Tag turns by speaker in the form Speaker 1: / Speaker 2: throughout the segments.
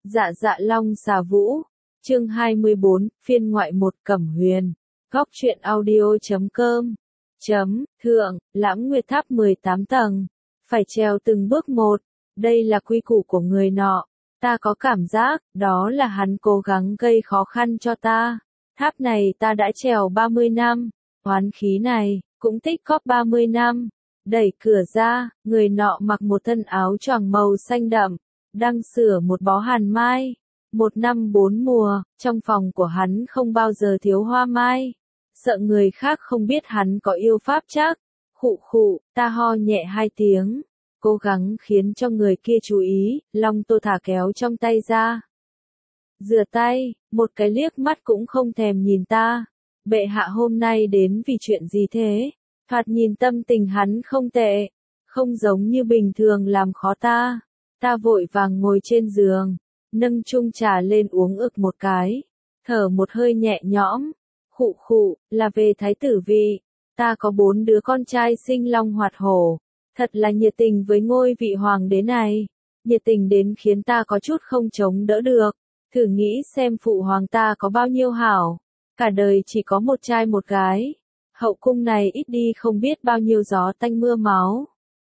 Speaker 1: Dạ dạ long xà vũ. Chương 24, phiên ngoại 1 Cẩm Huyền. Góc truyện audio.com. Thượng, Lãng Nguyệt Tháp 18 tầng. Phải trèo từng bước một. Đây là quy củ của người nọ. Ta có cảm giác, đó là hắn cố gắng gây khó khăn cho ta. Tháp này ta đã trèo 30 năm. Oán khí này, cũng tích góp 30 năm. Đẩy cửa ra, người nọ mặc một thân áo choàng màu xanh đậm, đang sửa một bó hàn mai. 1 năm 4 mùa, trong phòng của hắn không bao giờ thiếu hoa mai. Sợ người khác không biết hắn có yêu pháp chắc. Khụ khụ, ta ho nhẹ 2 tiếng. Cố gắng khiến cho người kia chú ý, Long Tô thả kéo trong tay ra. Rửa tay, một cái liếc mắt cũng không thèm nhìn ta. Bệ hạ hôm nay đến vì chuyện gì thế? Thoạt nhìn tâm tình hắn không tệ, không giống như bình thường làm khó ta. Ta vội vàng ngồi trên giường, nâng chung trà lên uống ực một cái, thở một hơi nhẹ nhõm. Khụ khụ, là về thái tử vị. Ta có 4 đứa con trai sinh long hoạt hổ, thật là nhiệt tình với ngôi vị hoàng đế này. Nhiệt tình đến khiến ta có chút không chống đỡ được. Thử nghĩ xem phụ hoàng ta có bao nhiêu hảo. Cả đời chỉ có một trai một gái. Hậu cung này ít đi không biết bao nhiêu gió tanh mưa máu.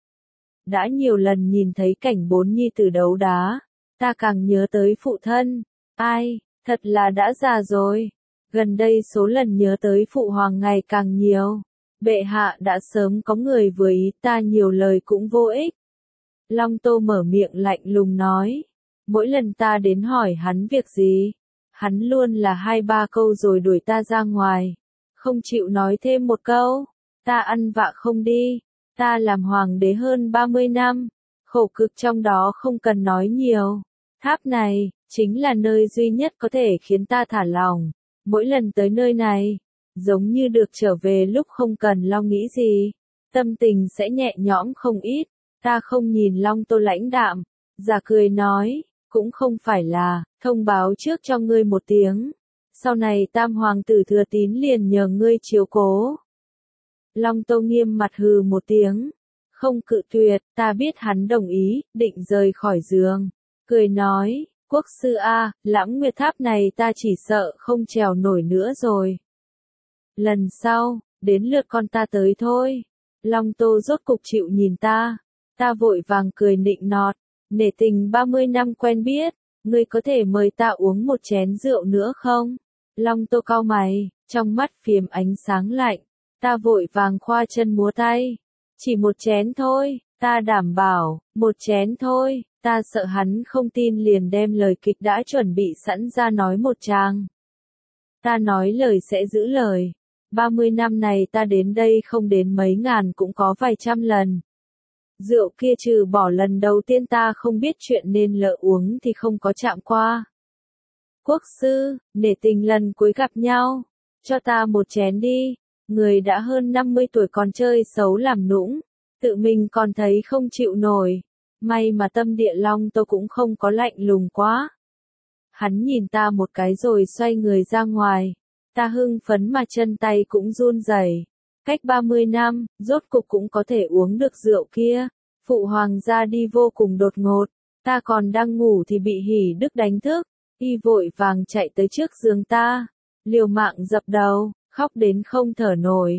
Speaker 1: Đã nhiều lần nhìn thấy cảnh 4 nhi tử đấu đá, ta càng nhớ tới phụ thân. Ai, thật là đã già rồi. Gần đây số lần nhớ tới phụ hoàng ngày càng nhiều. Bệ hạ đã sớm có người vừa ý, ta nhiều lời cũng vô ích. Long Tô mở miệng lạnh lùng nói. Mỗi lần ta đến hỏi hắn việc gì, hắn luôn là 2-3 câu rồi đuổi ta ra ngoài. Không chịu nói thêm một câu. Ta ăn vạ không đi. Ta làm hoàng đế hơn 30 năm. Khổ cực trong đó không cần nói nhiều. Tháp này, chính là nơi duy nhất có thể khiến ta thả lòng. Mỗi lần tới nơi này, giống như được trở về lúc không cần lo nghĩ gì. Tâm tình sẽ nhẹ nhõm không ít. Ta không nhìn Long Tô lãnh đạm. Giả cười nói, cũng không phải là, thông báo trước cho ngươi một tiếng. Sau này tam hoàng tử Thừa Tín liền nhờ ngươi chiếu cố. Long Tô nghiêm mặt hừ một tiếng. Không cự tuyệt, ta biết hắn đồng ý, định rời khỏi giường. Cười nói, quốc sư a, Lãng Nguyệt Tháp này ta chỉ sợ không trèo nổi nữa rồi. Lần sau, đến lượt con ta tới thôi. Long Tô rốt cục chịu nhìn ta. Ta vội vàng cười nịnh nọt. Nể tình 30 năm quen biết, ngươi có thể mời ta uống một chén rượu nữa không? Long Tô cau mày, trong mắt phiếm ánh sáng lạnh. Ta vội vàng khoa chân múa tay. Chỉ một chén thôi, ta đảm bảo, một chén thôi. Ta sợ hắn không tin liền đem lời kịch đã chuẩn bị sẵn ra nói một tràng. Ta nói lời sẽ giữ lời. 30 năm này ta đến đây không đến mấy ngàn cũng có vài trăm lần. Rượu kia trừ bỏ lần đầu tiên ta không biết chuyện nên lỡ uống thì không có chạm qua. Quốc sư, nể tình lần cuối gặp nhau, cho ta một chén đi. Người đã hơn 50 tuổi còn chơi xấu làm nũng, tự mình còn thấy không chịu nổi. May mà tâm địa Long Tô cũng không có lạnh lùng quá. Hắn nhìn ta một cái rồi xoay người ra ngoài. Ta hưng phấn mà chân tay cũng run rẩy. Cách 30 năm, rốt cục cũng có thể uống được rượu kia. Phụ hoàng ra đi vô cùng đột ngột. Ta còn đang ngủ thì bị Hỉ Đức đánh thức. Y vội vàng chạy tới trước giường ta. Liều mạng dập đầu, khóc đến không thở nổi.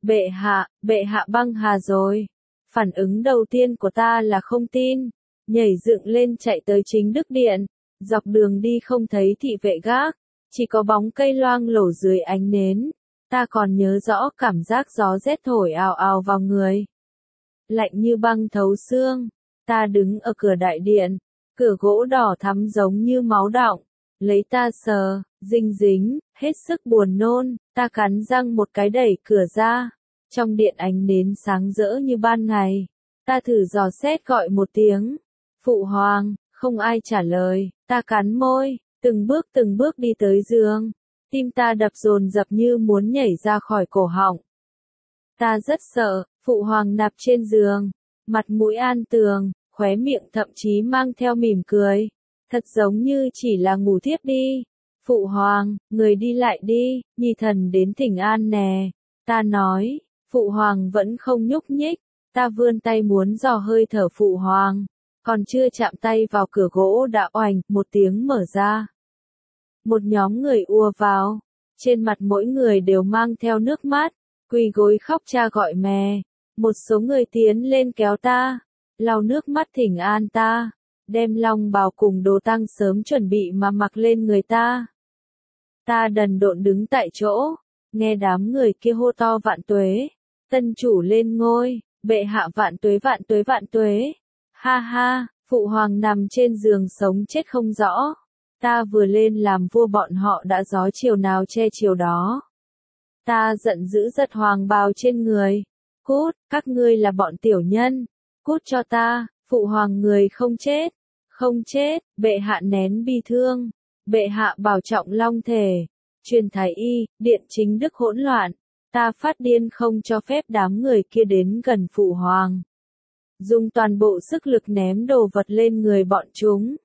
Speaker 1: Bệ hạ băng hà rồi. Phản ứng đầu tiên của ta là không tin. Nhảy dựng lên chạy tới chính Đức Điện. Dọc đường đi không thấy thị vệ gác. Chỉ có bóng cây loang lổ dưới ánh nến. Ta còn nhớ rõ cảm giác gió rét thổi ào ào vào người. Lạnh như băng thấu xương. Ta đứng ở cửa đại điện. Cửa gỗ đỏ thắm giống như máu đọng. Lấy ta sờ, dinh dính, hết sức buồn nôn. Ta cắn răng một cái đẩy cửa ra. Trong điện ánh nến sáng rỡ như ban ngày. Ta thử dò xét gọi một tiếng. Phụ hoàng, không ai trả lời. Ta cắn môi, từng bước đi tới giường. Tim ta đập dồn dập như muốn nhảy ra khỏi cổ họng. Ta rất sợ, phụ hoàng nằm trên giường, mặt mũi an tường, khóe miệng thậm chí mang theo mỉm cười. Thật giống như chỉ là ngủ thiếp đi. Phụ hoàng, người đi lại đi, nhi thần đến thỉnh an nè. Ta nói, phụ hoàng vẫn không nhúc nhích. Ta vươn tay muốn dò hơi thở phụ hoàng. Còn chưa chạm tay vào cửa gỗ đã oành, một tiếng mở ra. Một nhóm người ùa vào, trên mặt mỗi người đều mang theo nước mắt, quỳ gối khóc cha gọi mẹ. Một số người tiến lên kéo ta, lau nước mắt thỉnh an ta, đem long bào cùng đồ tang sớm chuẩn bị mà mặc lên người ta. Ta đần độn đứng tại chỗ, nghe đám người kia hô to vạn tuế, tân chủ lên ngôi, bệ hạ vạn tuế vạn tuế vạn tuế. Ha ha, phụ hoàng nằm trên giường sống chết không rõ. Ta vừa lên làm vua bọn họ đã gió chiều nào che chiều đó. Ta giận dữ giật hoàng bào trên người. Cút, các ngươi là bọn tiểu nhân. Cút cho ta, phụ hoàng người không chết. Không chết, bệ hạ nén bi thương. Bệ hạ bảo trọng long thể. Truyền thái y, điện chính đức hỗn loạn. Ta phát điên không cho phép đám người kia đến gần phụ hoàng. Dùng toàn bộ sức lực ném đồ vật lên người bọn chúng.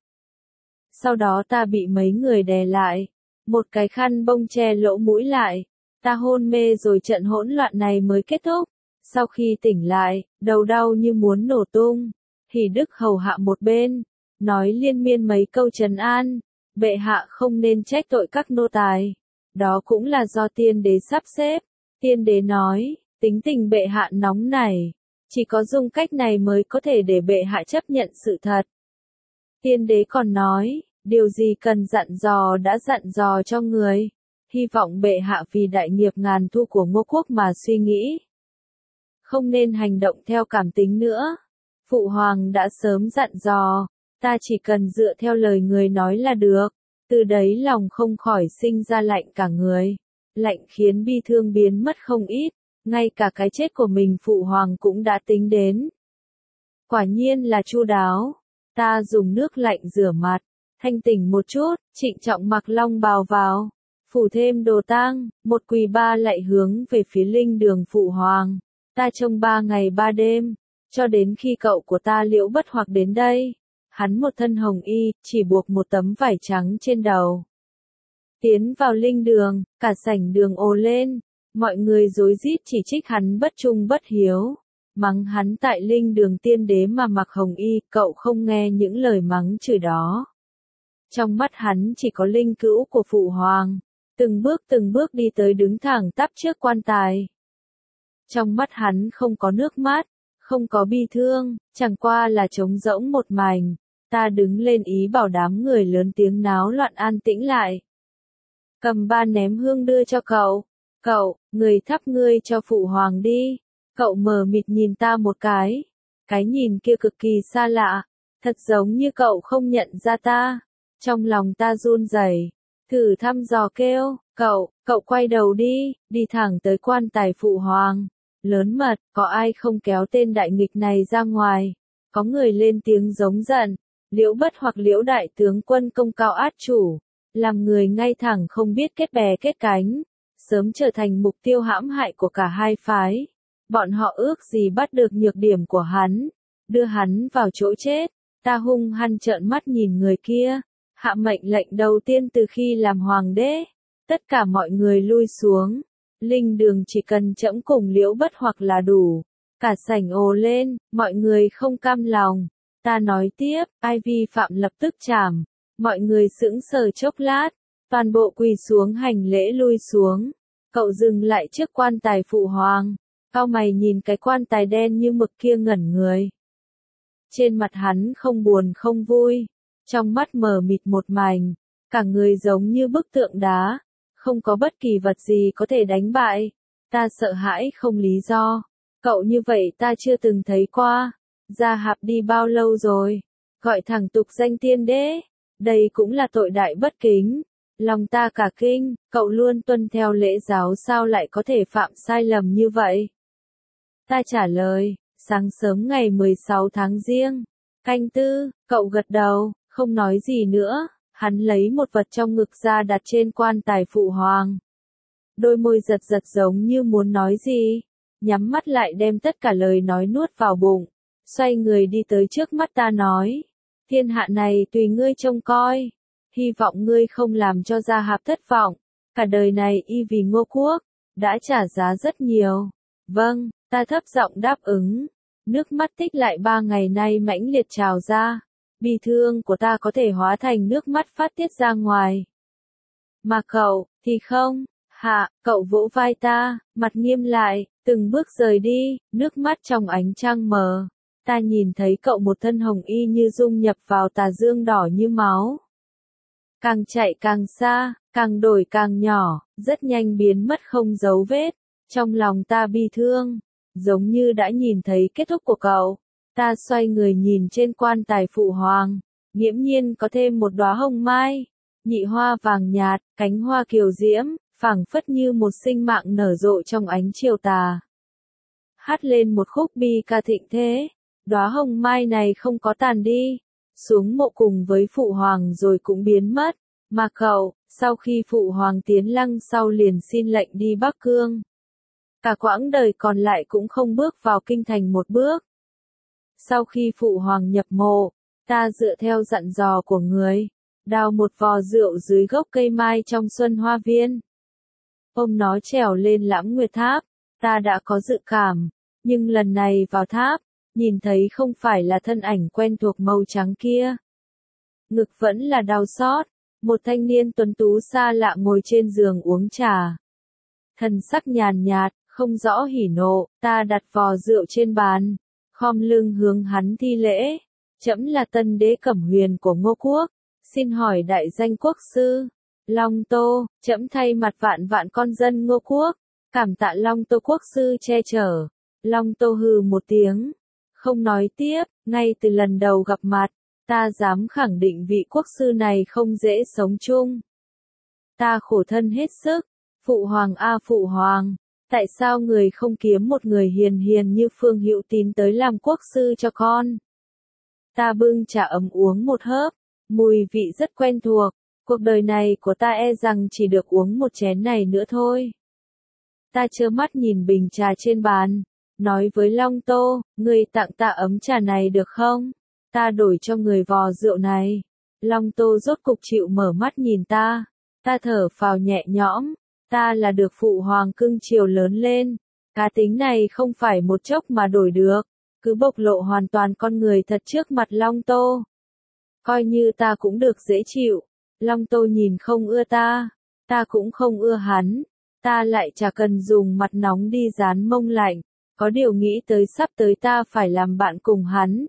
Speaker 1: Sau đó ta bị mấy người đè lại. Một cái khăn bông che lỗ mũi lại. Ta hôn mê rồi trận hỗn loạn này mới kết thúc. Sau khi tỉnh lại, đầu đau như muốn nổ tung. Hỉ Đức hầu hạ một bên, nói liên miên mấy câu trấn an. Bệ hạ không nên trách tội các nô tài. Đó cũng là do tiên đế sắp xếp. Tiên đế nói, tính tình bệ hạ nóng nảy. Chỉ có dùng cách này mới có thể để bệ hạ chấp nhận sự thật. Tiên đế còn nói, điều gì cần dặn dò đã dặn dò cho người. Hy vọng bệ hạ vì đại nghiệp ngàn thu của Ngô quốc mà suy nghĩ. Không nên hành động theo cảm tính nữa. Phụ hoàng đã sớm dặn dò, ta chỉ cần dựa theo lời người nói là được. Từ đấy lòng không khỏi sinh ra lạnh cả người. Lạnh khiến bi thương biến mất không ít. Ngay cả cái chết của mình phụ hoàng cũng đã tính đến. Quả nhiên là chu đáo. Ta dùng nước lạnh rửa mặt, thanh tỉnh một chút, trịnh trọng mặc long bào vào, phủ thêm đồ tang, một quỳ ba lạy hướng về phía linh đường phụ hoàng. Ta trông 3 ngày 3 đêm, cho đến khi cậu của ta Liễu Bất Hoặc đến đây. Hắn một thân hồng y, chỉ buộc một tấm vải trắng trên đầu. Tiến vào linh đường, cả sảnh đường ồ lên, mọi người rối rít chỉ trích hắn bất trung bất hiếu. Mắng hắn tại linh đường tiên đế mà mặc hồng y, cậu không nghe những lời mắng chửi đó. Trong mắt hắn chỉ có linh cữu của phụ hoàng, từng bước đi tới đứng thẳng tắp trước quan tài. Trong mắt hắn không có nước mắt, không có bi thương, chẳng qua là trống rỗng một mảnh. Ta đứng lên ý bảo đám người lớn tiếng náo loạn an tĩnh lại. Cầm ba ném hương đưa cho cậu. Cậu, người thắp ngươi cho phụ hoàng đi. Cậu mờ mịt nhìn ta một cái. Cái nhìn kia cực kỳ xa lạ. Thật giống như cậu không nhận ra ta. Trong lòng ta run rẩy, thử thăm dò kêu, cậu quay đầu đi, đi thẳng tới quan tài phụ hoàng. Lớn mật, có ai không kéo tên đại nghịch này ra ngoài? Có người lên tiếng giống giận. Liễu Bất Hoặc Liễu đại tướng quân công cao át chủ, làm người ngay thẳng không biết kết bè kết cánh, sớm trở thành mục tiêu hãm hại của cả hai phái. Bọn họ ước gì bắt được nhược điểm của hắn, đưa hắn vào chỗ chết. Ta hung hăng trợn mắt nhìn người kia, hạ mệnh lệnh đầu tiên từ khi làm hoàng đế. Tất cả mọi người lui xuống, linh đường chỉ cần trẫm cùng Liễu Bất Hoặc là đủ. Cả sảnh ồ lên, mọi người không cam lòng. Ta nói tiếp, ai vi phạm lập tức trảm. Mọi người sững sờ chốc lát, toàn bộ quỳ xuống hành lễ lui xuống. Cậu dừng lại trước quan tài phụ hoàng, cau mày nhìn cái quan tài đen như mực kia ngẩn người. Trên mặt hắn không buồn không vui, trong mắt mờ mịt một mảnh, cả người giống như bức tượng đá, không có bất kỳ vật gì có thể đánh bại. Ta sợ hãi không lý do. Cậu như vậy ta chưa từng thấy qua. Gia Hạp đi bao lâu rồi? Gọi thẳng tục danh tiên đế. Đây cũng là tội đại bất kính. Lòng ta cả kinh, cậu luôn tuân theo lễ giáo sao lại có thể phạm sai lầm như vậy? Ta trả lời, sáng sớm ngày 16 tháng Giêng, canh tư, cậu gật đầu, không nói gì nữa. Hắn lấy một vật trong ngực ra đặt trên quan tài phụ hoàng. Đôi môi giật giật giống như muốn nói gì, nhắm mắt lại đem tất cả lời nói nuốt vào bụng, xoay người đi tới trước mắt ta nói, thiên hạ này tùy ngươi trông coi, hy vọng ngươi không làm cho Gia Hạp thất vọng, cả đời này y vì Ngô quốc, đã trả giá rất nhiều. Vâng, ta thấp giọng đáp ứng, Nước mắt tích lại 3 ngày nay mãnh liệt trào ra. Bi thương của ta có thể hóa thành nước mắt phát tiết ra ngoài. Mà cậu, thì không. Hạ, cậu vỗ vai ta, mặt nghiêm lại, từng bước rời đi, nước mắt trong ánh trăng mờ. Ta nhìn thấy cậu một thân hồng y như dung nhập vào tà dương đỏ như máu. Càng chạy càng xa, càng đổi càng nhỏ, rất nhanh biến mất không dấu vết. Trong lòng ta bi thương, giống như đã nhìn thấy kết thúc của cậu. Ta xoay người nhìn trên quan tài phụ hoàng, nghiễm nhiên có thêm một đóa hồng mai, nhị hoa vàng nhạt, cánh hoa kiều diễm, phảng phất như một sinh mạng nở rộ trong ánh chiều tà. Hát lên một khúc bi ca thịnh thế, đóa hồng mai này không có tàn đi, xuống mộ cùng với phụ hoàng rồi cũng biến mất, mà cậu, sau khi phụ hoàng tiến lăng sau liền xin lệnh đi Bắc Cương. Cả quãng đời còn lại cũng không bước vào kinh thành một bước. Sau khi phụ hoàng nhập mộ, ta dựa theo dặn dò của người, đào một vò rượu dưới gốc cây mai trong Xuân Hoa Viên. Ôm nó trèo lên Lãng Nguyệt Tháp, ta đã có dự cảm, nhưng lần này vào tháp, nhìn thấy không phải là thân ảnh quen thuộc màu trắng kia. Ngực vẫn là đau xót, một thanh niên tuấn tú xa lạ ngồi trên giường uống trà. Thần sắc nhàn nhạt, không rõ hỉ nộ, ta đặt vò rượu trên bàn, khom lưng hướng hắn thi lễ. Trẫm là tân đế Cẩm Huyền của Ngô Quốc, xin hỏi đại danh quốc sư. Long Tô, trẫm thay mặt vạn vạn con dân Ngô Quốc, cảm tạ Long Tô quốc sư che chở. Long Tô hừ một tiếng, không nói tiếp, ngay từ lần đầu gặp mặt, ta dám khẳng định vị quốc sư này không dễ sống chung. Ta khổ thân hết sức, phụ hoàng phụ hoàng, tại sao người không kiếm một người hiền hiền như Phương Hữu Tín tới làm quốc sư cho con? Ta bưng trà ấm uống một hớp, mùi vị rất quen thuộc, cuộc đời này của ta e rằng chỉ được uống một chén này nữa thôi. Ta trơ mắt nhìn bình trà trên bàn, nói với Long Tô, người tặng ta ấm trà này được không? Ta đổi cho người vò rượu này. Long Tô rốt cục chịu mở mắt nhìn ta. Ta thở phào nhẹ nhõm. Ta là được phụ hoàng cưng chiều lớn lên. Cá tính này không phải một chốc mà đổi được. Cứ bộc lộ hoàn toàn con người thật trước mặt Long Tô. Coi như ta cũng được dễ chịu. Long Tô nhìn không ưa ta. Ta cũng không ưa hắn. Ta lại chả cần dùng mặt nóng đi dán mông lạnh. Có điều nghĩ tới sắp tới ta phải làm bạn cùng hắn.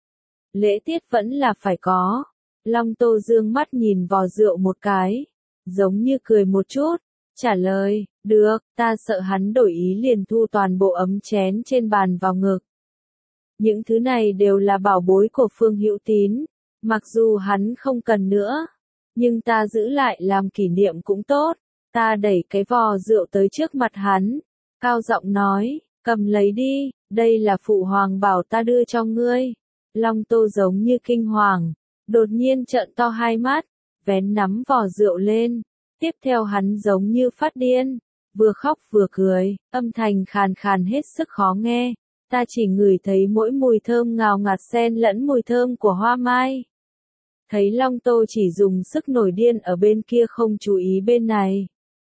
Speaker 1: Lễ tiết vẫn là phải có. Long Tô dương mắt nhìn vò rượu một cái. Giống như cười một chút. Trả lời, được, ta sợ hắn đổi ý liền thu toàn bộ ấm chén trên bàn vào ngực. Những thứ này đều là bảo bối của Phương Hữu Tín. Mặc dù hắn không cần nữa. Nhưng ta giữ lại làm kỷ niệm cũng tốt. Ta đẩy cái vò rượu tới trước mặt hắn. Cao giọng nói, cầm lấy đi, đây là phụ hoàng bảo ta đưa cho ngươi. Long Tô giống như kinh hoàng, đột nhiên trợn to hai mắt, vén nắm vò rượu lên. Tiếp theo hắn giống như phát điên, vừa khóc vừa cười, âm thanh khàn khàn hết sức khó nghe. Ta chỉ ngửi thấy mỗi mùi thơm ngào ngạt xen lẫn mùi thơm của hoa mai. Thấy Long Tô chỉ dùng sức nổi điên ở bên kia không chú ý bên này.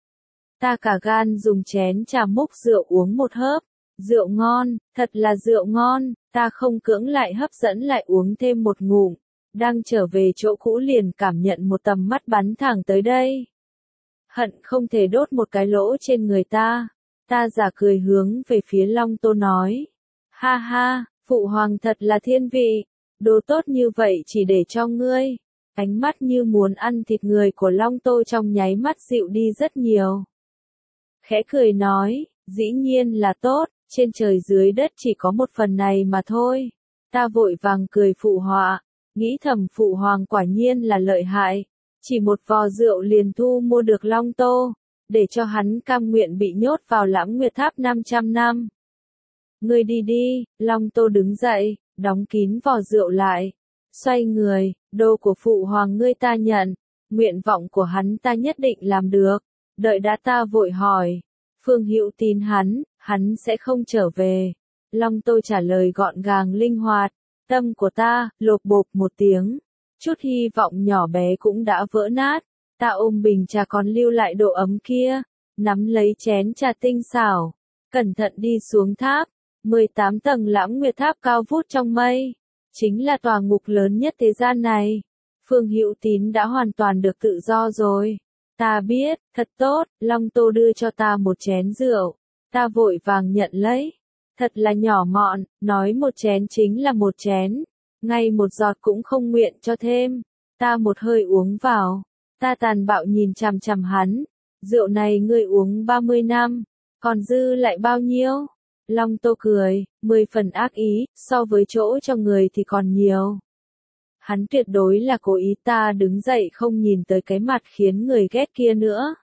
Speaker 1: Ta cả gan dùng chén trà múc rượu uống một hớp. Rượu ngon, thật là rượu ngon, ta không cưỡng lại hấp dẫn lại uống thêm một ngụm. Đang trở về chỗ cũ liền cảm nhận một tầm mắt bắn thẳng tới đây. Hận không thể đốt một cái lỗ trên người ta. Ta giả cười hướng về phía Long Tô nói. Ha ha, phụ hoàng thật là thiên vị. Đồ tốt như vậy chỉ để cho ngươi. Ánh mắt như muốn ăn thịt người của Long Tô trong nháy mắt dịu đi rất nhiều. Khẽ cười nói, dĩ nhiên là tốt, trên trời dưới đất chỉ có một phần này mà thôi. Ta vội vàng cười phụ họa, nghĩ thầm phụ hoàng quả nhiên là lợi hại. Chỉ một vò rượu liền thu mua được Long Tô, để cho hắn cam nguyện bị nhốt vào Lãng Nguyệt Tháp 500 năm. Ngươi đi đi, Long Tô đứng dậy, đóng kín vò rượu lại. Xoay người, đồ của phụ hoàng ngươi ta nhận, nguyện vọng của hắn ta nhất định làm được. Đợi đã ta vội hỏi, Phương Hữu Tín hắn sẽ không trở về. Long Tô trả lời gọn gàng linh hoạt, tâm của ta, lột bột một tiếng. Chút hy vọng nhỏ bé cũng đã vỡ nát. Ta ôm bình trà còn lưu lại độ ấm kia, nắm lấy chén trà tinh xảo, cẩn thận đi xuống tháp. 18 tầng Lãng Nguyệt Tháp cao vút trong mây, chính là tòa ngục lớn nhất thế gian này. Phương Hữu Tín đã hoàn toàn được tự do rồi. Ta biết, thật tốt, Long Tô đưa cho ta một chén rượu. Ta vội vàng nhận lấy. Thật là nhỏ mọn, nói một chén chính là một chén. Ngay một giọt cũng không nguyện cho thêm. Ta một hơi uống vào. Ta tàn bạo nhìn chằm chằm hắn. Rượu này ngươi uống 30 năm. Còn dư lại bao nhiêu? Long Tô cười, 10 phần ác ý, so với chỗ cho người thì còn nhiều. Hắn tuyệt đối là cố ý. Ta đứng dậy không nhìn tới cái mặt khiến người ghét kia nữa.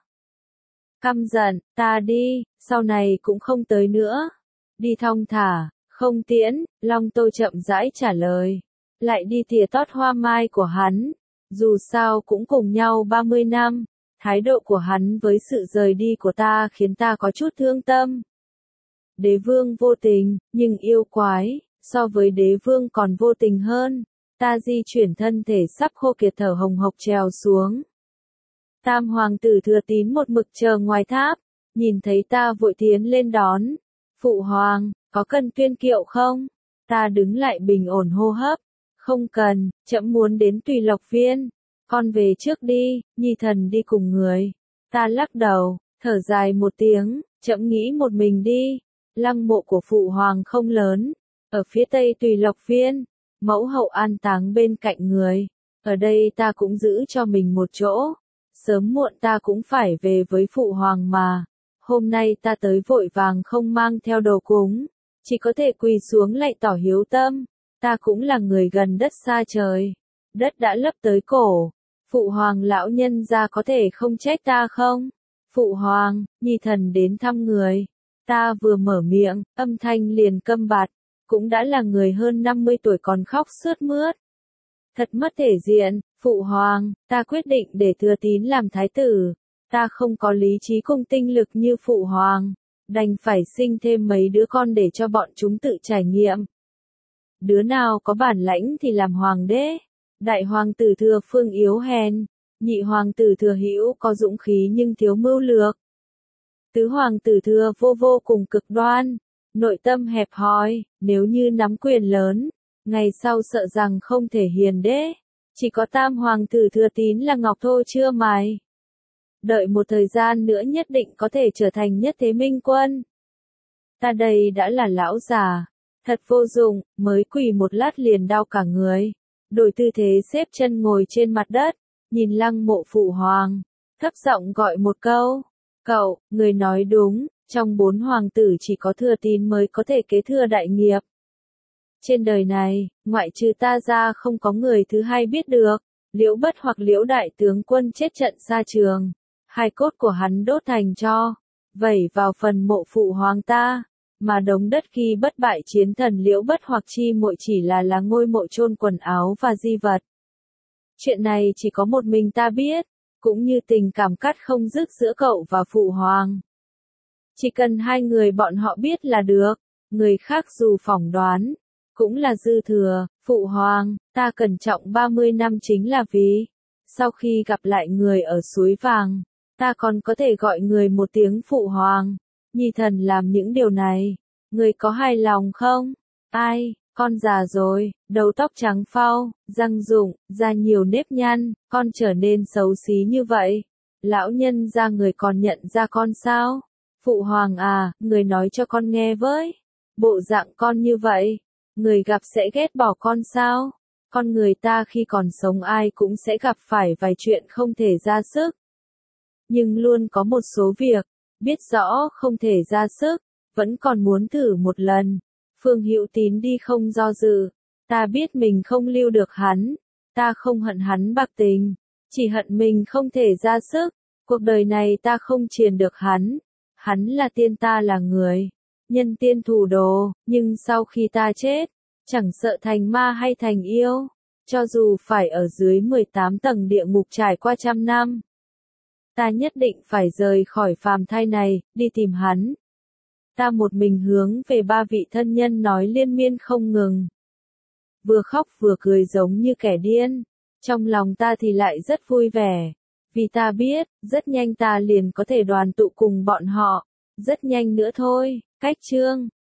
Speaker 1: Căm giận, ta đi, sau này cũng không tới nữa. Đi thong thả, không tiễn, Long Tô chậm rãi trả lời. Lại đi tỉa tót hoa mai của hắn. Dù sao cũng cùng nhau 30 năm. Thái độ của hắn với sự rời đi của ta khiến ta có chút thương tâm. Đế vương vô tình, nhưng yêu quái, so với đế vương còn vô tình hơn. Ta di chuyển thân thể sắp khô kiệt thở hồng hộc trèo xuống. Tam hoàng tử Thừa Tín một mực chờ ngoài tháp, nhìn thấy ta vội tiến lên đón. Phụ hoàng, có cần tuyên kiệu không? Ta đứng lại bình ổn hô hấp. Không cần, trẫm muốn đến Tùy Lộc Viên. Con về trước đi, nhi thần đi cùng người. Ta lắc đầu, thở dài một tiếng, trẫm nghĩ một mình đi. Lăng mộ của phụ hoàng không lớn, ở phía tây Tùy Lộc Viên, mẫu hậu an táng bên cạnh người. Ở đây ta cũng giữ cho mình một chỗ. Sớm muộn ta cũng phải về với phụ hoàng mà. Hôm nay ta tới vội vàng không mang theo đồ cúng, chỉ có thể quỳ xuống lạy tỏ hiếu tâm. Ta cũng là người gần đất xa trời, đất đã lấp tới cổ. Phụ hoàng lão nhân gia có thể không trách ta không? Phụ hoàng, nhi thần đến thăm người. Ta vừa mở miệng, âm thanh liền câm bặt, cũng đã là người hơn 50 tuổi còn khóc sướt mướt. Thật mất thể diện, phụ hoàng, ta quyết định để Thừa Tín làm thái tử. Ta không có lý trí cùng tinh lực như phụ hoàng, đành phải sinh thêm mấy đứa con để cho bọn chúng tự trải nghiệm. Đứa nào có bản lãnh thì làm hoàng đế. Đại hoàng tử Thừa Phương yếu hèn, nhị hoàng tử Thừa Hữu có dũng khí nhưng thiếu mưu lược. Tứ hoàng tử Thừa vô cùng cực đoan, nội tâm hẹp hòi, nếu như nắm quyền lớn, ngày sau sợ rằng không thể hiền đế. Chỉ có tam hoàng tử Thừa Tín là ngọc thô chưa mài. Đợi một thời gian nữa nhất định có thể trở thành nhất thế minh quân. Ta đây đã là lão già, thật vô dụng, mới quỳ một lát liền đau cả người. Đổi tư thế xếp chân ngồi trên mặt đất, nhìn lăng mộ phụ hoàng, thấp giọng gọi một câu. Cậu, người nói đúng, trong 4 hoàng tử chỉ có Thừa Tín mới có thể kế thừa đại nghiệp. Trên đời này, ngoại trừ ta ra không có người thứ hai biết được. Liễu Bất hoặc Liễu đại tướng quân chết trận xa trường, hai cốt của hắn đốt thành tro, vẩy vào phần mộ phụ hoàng ta. Mà đống đất khi bất bại chiến thần Liễu Bất hoặc chi muội chỉ là ngôi mộ chôn quần áo và di vật. Chuyện này chỉ có một mình ta biết, cũng như tình cảm cắt không dứt giữa cậu và phụ hoàng. Chỉ cần hai người bọn họ biết là được, người khác dù phỏng đoán, cũng là dư thừa. Phụ hoàng, ta cẩn trọng 30 năm chính là vì, sau khi gặp lại người ở suối vàng, ta còn có thể gọi người một tiếng phụ hoàng. Nhi thần làm những điều này, người có hài lòng không? Ai, con già rồi, đầu tóc trắng phau, răng rụng, da nhiều nếp nhăn, con trở nên xấu xí như vậy. Lão nhân gia người còn nhận ra con sao? Phụ hoàng à, người nói cho con nghe với. Bộ dạng con như vậy, người gặp sẽ ghét bỏ con sao? Con người ta khi còn sống ai cũng sẽ gặp phải vài chuyện không thể ra sức. Nhưng luôn có một số việc, biết rõ không thể ra sức, vẫn còn muốn thử một lần. Phương Hữu Tín đi không do dự. Ta biết mình không lưu được hắn. Ta không hận hắn bạc tình. Chỉ hận mình không thể ra sức. Cuộc đời này ta không chiền được hắn. Hắn là tiên ta là người. Nhân tiên thủ đồ. Nhưng sau khi ta chết, chẳng sợ thành ma hay thành yêu. Cho dù phải ở dưới 18 tầng địa ngục trải qua trăm năm. Ta nhất định phải rời khỏi phàm thai này, đi tìm hắn. Ta một mình hướng về 3 vị thân nhân nói liên miên không ngừng. Vừa khóc vừa cười giống như kẻ điên. Trong lòng ta thì lại rất vui vẻ. Vì ta biết, rất nhanh ta liền có thể đoàn tụ cùng bọn họ. Rất nhanh nữa thôi. Cách chương